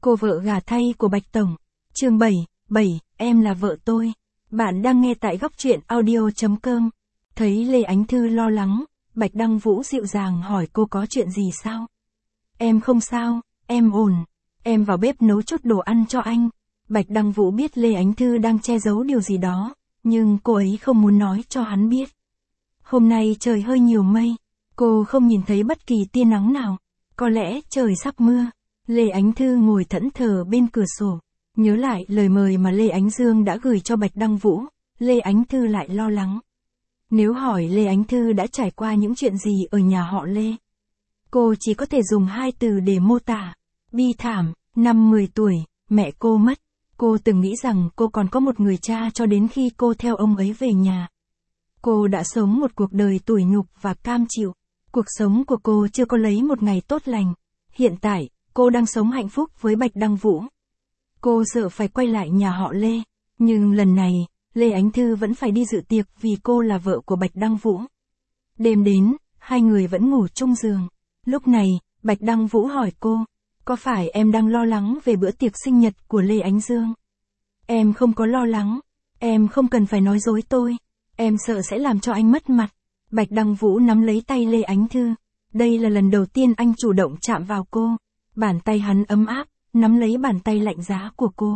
Cô vợ gả thay của Bạch Tổng. Chương 7, em là vợ tôi. Bạn đang nghe tại góc truyện audio.com. Thấy Lê Ánh Thư lo lắng, Bạch Đăng Vũ dịu dàng hỏi cô có chuyện gì sao? Em không sao, em ổn. Em vào bếp nấu chút đồ ăn cho anh. Bạch Đăng Vũ biết Lê Ánh Thư đang che giấu điều gì đó, nhưng cô ấy không muốn nói cho hắn biết. Hôm nay trời hơi nhiều mây, cô không nhìn thấy bất kỳ tia nắng nào. Có lẽ trời sắp mưa. Lê Ánh Thư ngồi thẫn thờ bên cửa sổ, nhớ lại lời mời mà Lê Ánh Dương đã gửi cho Bạch Đăng Vũ, Lê Ánh Thư lại lo lắng. Nếu hỏi Lê Ánh Thư đã trải qua những chuyện gì ở nhà họ Lê, cô chỉ có thể dùng hai từ để mô tả: bi thảm. Năm 10 tuổi, mẹ cô mất. Cô từng nghĩ rằng cô còn có một người cha cho đến khi cô theo ông ấy về nhà. Cô đã sống một cuộc đời tủi nhục và cam chịu. Cuộc sống của cô chưa có lấy một ngày tốt lành. Hiện tại, cô đang sống hạnh phúc với Bạch Đăng Vũ. Cô sợ phải quay lại nhà họ Lê, nhưng lần này, Lê Ánh Thư vẫn phải đi dự tiệc vì cô là vợ của Bạch Đăng Vũ. Đêm đến, hai người vẫn ngủ chung giường. Lúc này, Bạch Đăng Vũ hỏi cô, có phải em đang lo lắng về bữa tiệc sinh nhật của Lê Ánh Dương? Em không có lo lắng, em không cần phải nói dối tôi, em sợ sẽ làm cho anh mất mặt. Bạch Đăng Vũ nắm lấy tay Lê Ánh Thư. Đây là lần đầu tiên anh chủ động chạm vào cô. Bàn tay hắn ấm áp, nắm lấy bàn tay lạnh giá của cô.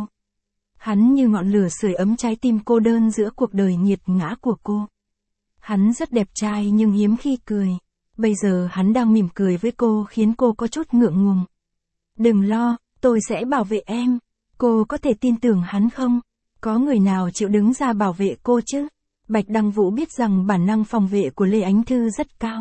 Hắn như ngọn lửa sưởi ấm trái tim cô đơn giữa cuộc đời nghiệt ngã của cô. Hắn rất đẹp trai nhưng hiếm khi cười. Bây giờ hắn đang mỉm cười với cô khiến cô có chút ngượng ngùng. Đừng lo, tôi sẽ bảo vệ em. Cô có thể tin tưởng hắn không? Có người nào chịu đứng ra bảo vệ cô chứ? Bạch Đăng Vũ biết rằng bản năng phòng vệ của Lê Ánh Thư rất cao.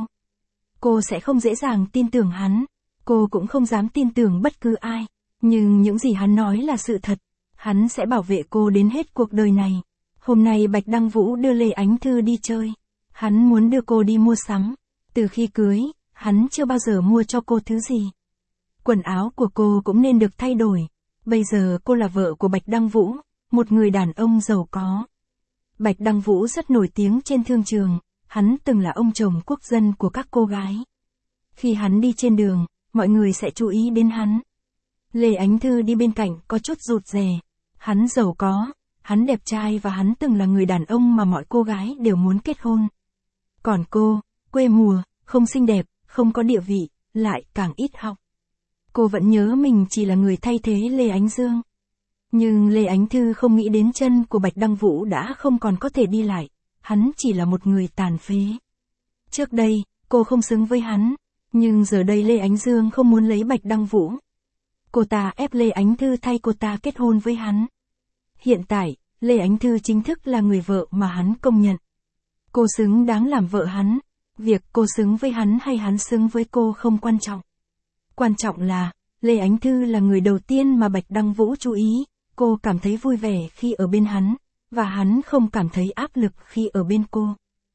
Cô sẽ không dễ dàng tin tưởng hắn. Cô cũng không dám tin tưởng bất cứ ai. Nhưng những gì hắn nói là sự thật. Hắn sẽ bảo vệ cô đến hết cuộc đời này. Hôm nay Bạch Đăng Vũ đưa Lê Ánh Thư đi chơi. Hắn muốn đưa cô đi mua sắm. Từ khi cưới, hắn chưa bao giờ mua cho cô thứ gì. Quần áo của cô cũng nên được thay đổi. Bây giờ cô là vợ của Bạch Đăng Vũ, một người đàn ông giàu có. Bạch Đăng Vũ rất nổi tiếng trên thương trường. Hắn từng là ông chồng quốc dân của các cô gái. Khi hắn đi trên đường, mọi người sẽ chú ý đến hắn. Lê Ánh Thư đi bên cạnh có chút rụt rè. Hắn giàu có, hắn đẹp trai và hắn từng là người đàn ông mà mọi cô gái đều muốn kết hôn. Còn cô, quê mùa, không xinh đẹp, không có địa vị, lại càng ít học. Cô vẫn nhớ mình chỉ là người thay thế Lê Ánh Dương. Nhưng Lê Ánh Thư không nghĩ đến chân của Bạch Đăng Vũ đã không còn có thể đi lại. Hắn chỉ là một người tàn phế. Trước đây, cô không xứng với hắn. Nhưng giờ đây Lê Ánh Dương không muốn lấy Bạch Đăng Vũ. Cô ta ép Lê Ánh Thư thay cô ta kết hôn với hắn. Hiện tại, Lê Ánh Thư chính thức là người vợ mà hắn công nhận. Cô xứng đáng làm vợ hắn. Việc cô xứng với hắn hay hắn xứng với cô không quan trọng. Quan trọng là, Lê Ánh Thư là người đầu tiên mà Bạch Đăng Vũ chú ý. Cô cảm thấy vui vẻ khi ở bên hắn, và hắn không cảm thấy áp lực khi ở bên cô.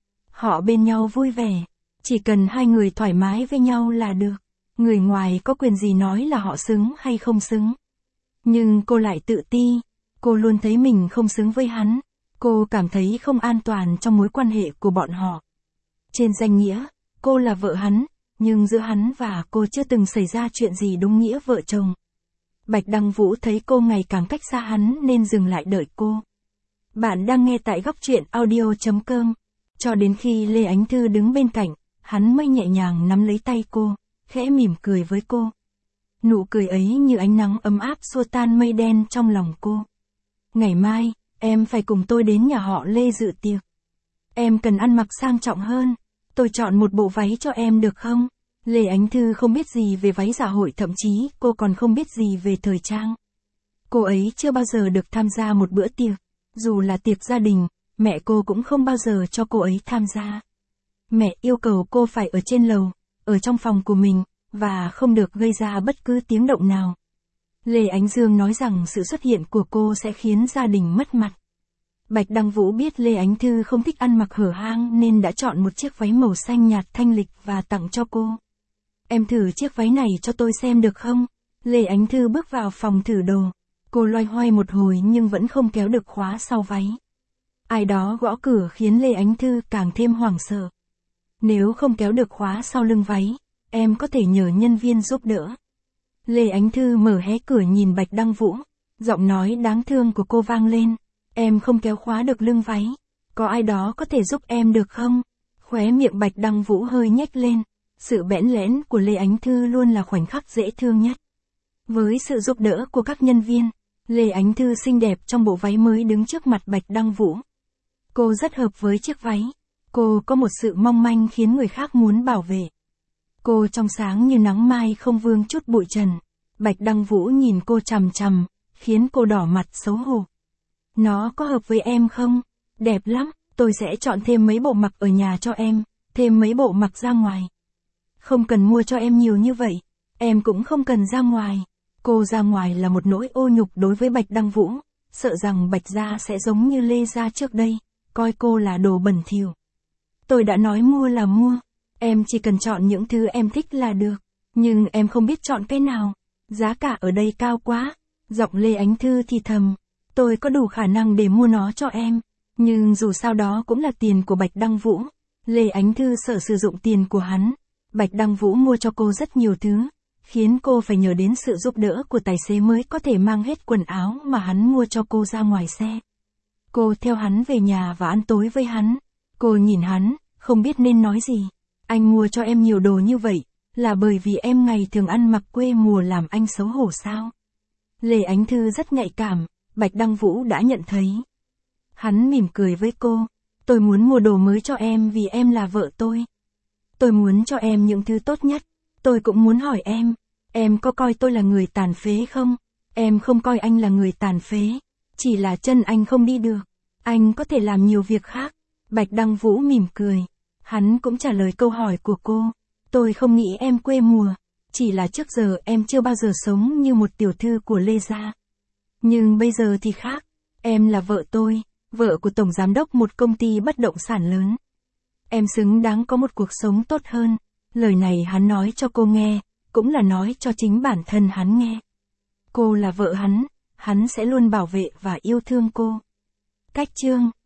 Họ bên nhau vui vẻ. Chỉ cần hai người thoải mái với nhau là được. Người ngoài có quyền gì nói là họ xứng hay không xứng. Nhưng cô lại tự ti. Cô luôn thấy mình không xứng với hắn. Cô cảm thấy không an toàn trong mối quan hệ của bọn họ. Trên danh nghĩa, cô là vợ hắn, nhưng giữa hắn và cô chưa từng xảy ra chuyện gì đúng nghĩa vợ chồng. Bạch Đăng Vũ thấy cô ngày càng cách xa hắn nên dừng lại đợi cô. Bạn đang nghe tại góc truyện audio.com. Cho đến khi Lê Ánh Thư đứng bên cạnh, hắn mới nhẹ nhàng nắm lấy tay cô, khẽ mỉm cười với cô. Nụ cười ấy như ánh nắng ấm áp xua tan mây đen trong lòng cô. Ngày mai, em phải cùng tôi đến nhà họ Lê dự tiệc. Em cần ăn mặc sang trọng hơn. Tôi chọn một bộ váy cho em được không? Lê Ánh Thư không biết gì về váy dạ hội, thậm chí cô còn không biết gì về thời trang. Cô ấy chưa bao giờ được tham gia một bữa tiệc. Dù là tiệc gia đình, mẹ cô cũng không bao giờ cho cô ấy tham gia. Mẹ yêu cầu cô phải ở trên lầu, ở trong phòng của mình, và không được gây ra bất cứ tiếng động nào. Lê Ánh Dương nói rằng sự xuất hiện của cô sẽ khiến gia đình mất mặt. Bạch Đăng Vũ biết Lê Ánh Thư không thích ăn mặc hở hang nên đã chọn một chiếc váy màu xanh nhạt thanh lịch và tặng cho cô. Em thử chiếc váy này cho tôi xem được không? Lê Ánh Thư bước vào phòng thử đồ. Cô loay hoay một hồi nhưng vẫn không kéo được khóa sau váy. Ai đó gõ cửa khiến Lê Ánh Thư càng thêm hoảng sợ. Nếu không kéo được khóa sau lưng váy, em có thể nhờ nhân viên giúp đỡ. Lê Ánh Thư mở hé cửa nhìn Bạch Đăng Vũ. Giọng nói đáng thương của cô vang lên. Em không kéo khóa được lưng váy. Có ai đó có thể giúp em được không? Khóe miệng Bạch Đăng Vũ hơi nhếch lên. Sự bẽn lẽn của Lê Ánh Thư luôn là khoảnh khắc dễ thương nhất. Với sự giúp đỡ của các nhân viên, Lê Ánh Thư xinh đẹp trong bộ váy mới đứng trước mặt Bạch Đăng Vũ. Cô rất hợp với chiếc váy. Cô có một sự mong manh khiến người khác muốn bảo vệ. Cô trong sáng như nắng mai không vương chút bụi trần. Bạch Đăng Vũ nhìn cô chằm chằm, khiến cô đỏ mặt xấu hổ. Nó có hợp với em không? Đẹp lắm, tôi sẽ chọn thêm mấy bộ mặc ở nhà cho em, thêm mấy bộ mặc ra ngoài. Không cần mua cho em nhiều như vậy, em cũng không cần ra ngoài. Cô ra ngoài là một nỗi ô nhục đối với Bạch Đăng Vũ, sợ rằng Bạch gia sẽ giống như Lê gia trước đây, coi cô là đồ bẩn thỉu. Tôi đã nói mua là mua, em chỉ cần chọn những thứ em thích là được, nhưng em không biết chọn cái nào, giá cả ở đây cao quá. Giọng Lê Ánh Thư thì thầm, tôi có đủ khả năng để mua nó cho em, nhưng dù sao đó cũng là tiền của Bạch Đăng Vũ. Lê Ánh Thư sợ sử dụng tiền của hắn. Bạch Đăng Vũ mua cho cô rất nhiều thứ, khiến cô phải nhờ đến sự giúp đỡ của tài xế mới có thể mang hết quần áo mà hắn mua cho cô ra ngoài xe. Cô theo hắn về nhà và ăn tối với hắn. Cô nhìn hắn, không biết nên nói gì. Anh mua cho em nhiều đồ như vậy, là bởi vì em ngày thường ăn mặc quê mùa làm anh xấu hổ sao? Lê Ánh Thư rất nhạy cảm, Bạch Đăng Vũ đã nhận thấy. Hắn mỉm cười với cô, tôi muốn mua đồ mới cho em vì em là vợ tôi. Tôi muốn cho em những thứ tốt nhất. Tôi cũng muốn hỏi em có coi tôi là người tàn phế không? Em không coi anh là người tàn phế, chỉ là chân anh không đi được. Anh có thể làm nhiều việc khác. Bạch Đăng Vũ mỉm cười. Hắn cũng trả lời câu hỏi của cô. Tôi không nghĩ em quê mùa, chỉ là trước giờ em chưa bao giờ sống như một tiểu thư của Lê gia. Nhưng bây giờ thì khác, em là vợ tôi, vợ của tổng giám đốc một công ty bất động sản lớn. Em xứng đáng có một cuộc sống tốt hơn. Lời này hắn nói cho cô nghe, cũng là nói cho chính bản thân hắn nghe. Cô là vợ hắn sẽ luôn bảo vệ và yêu thương cô. Cách chương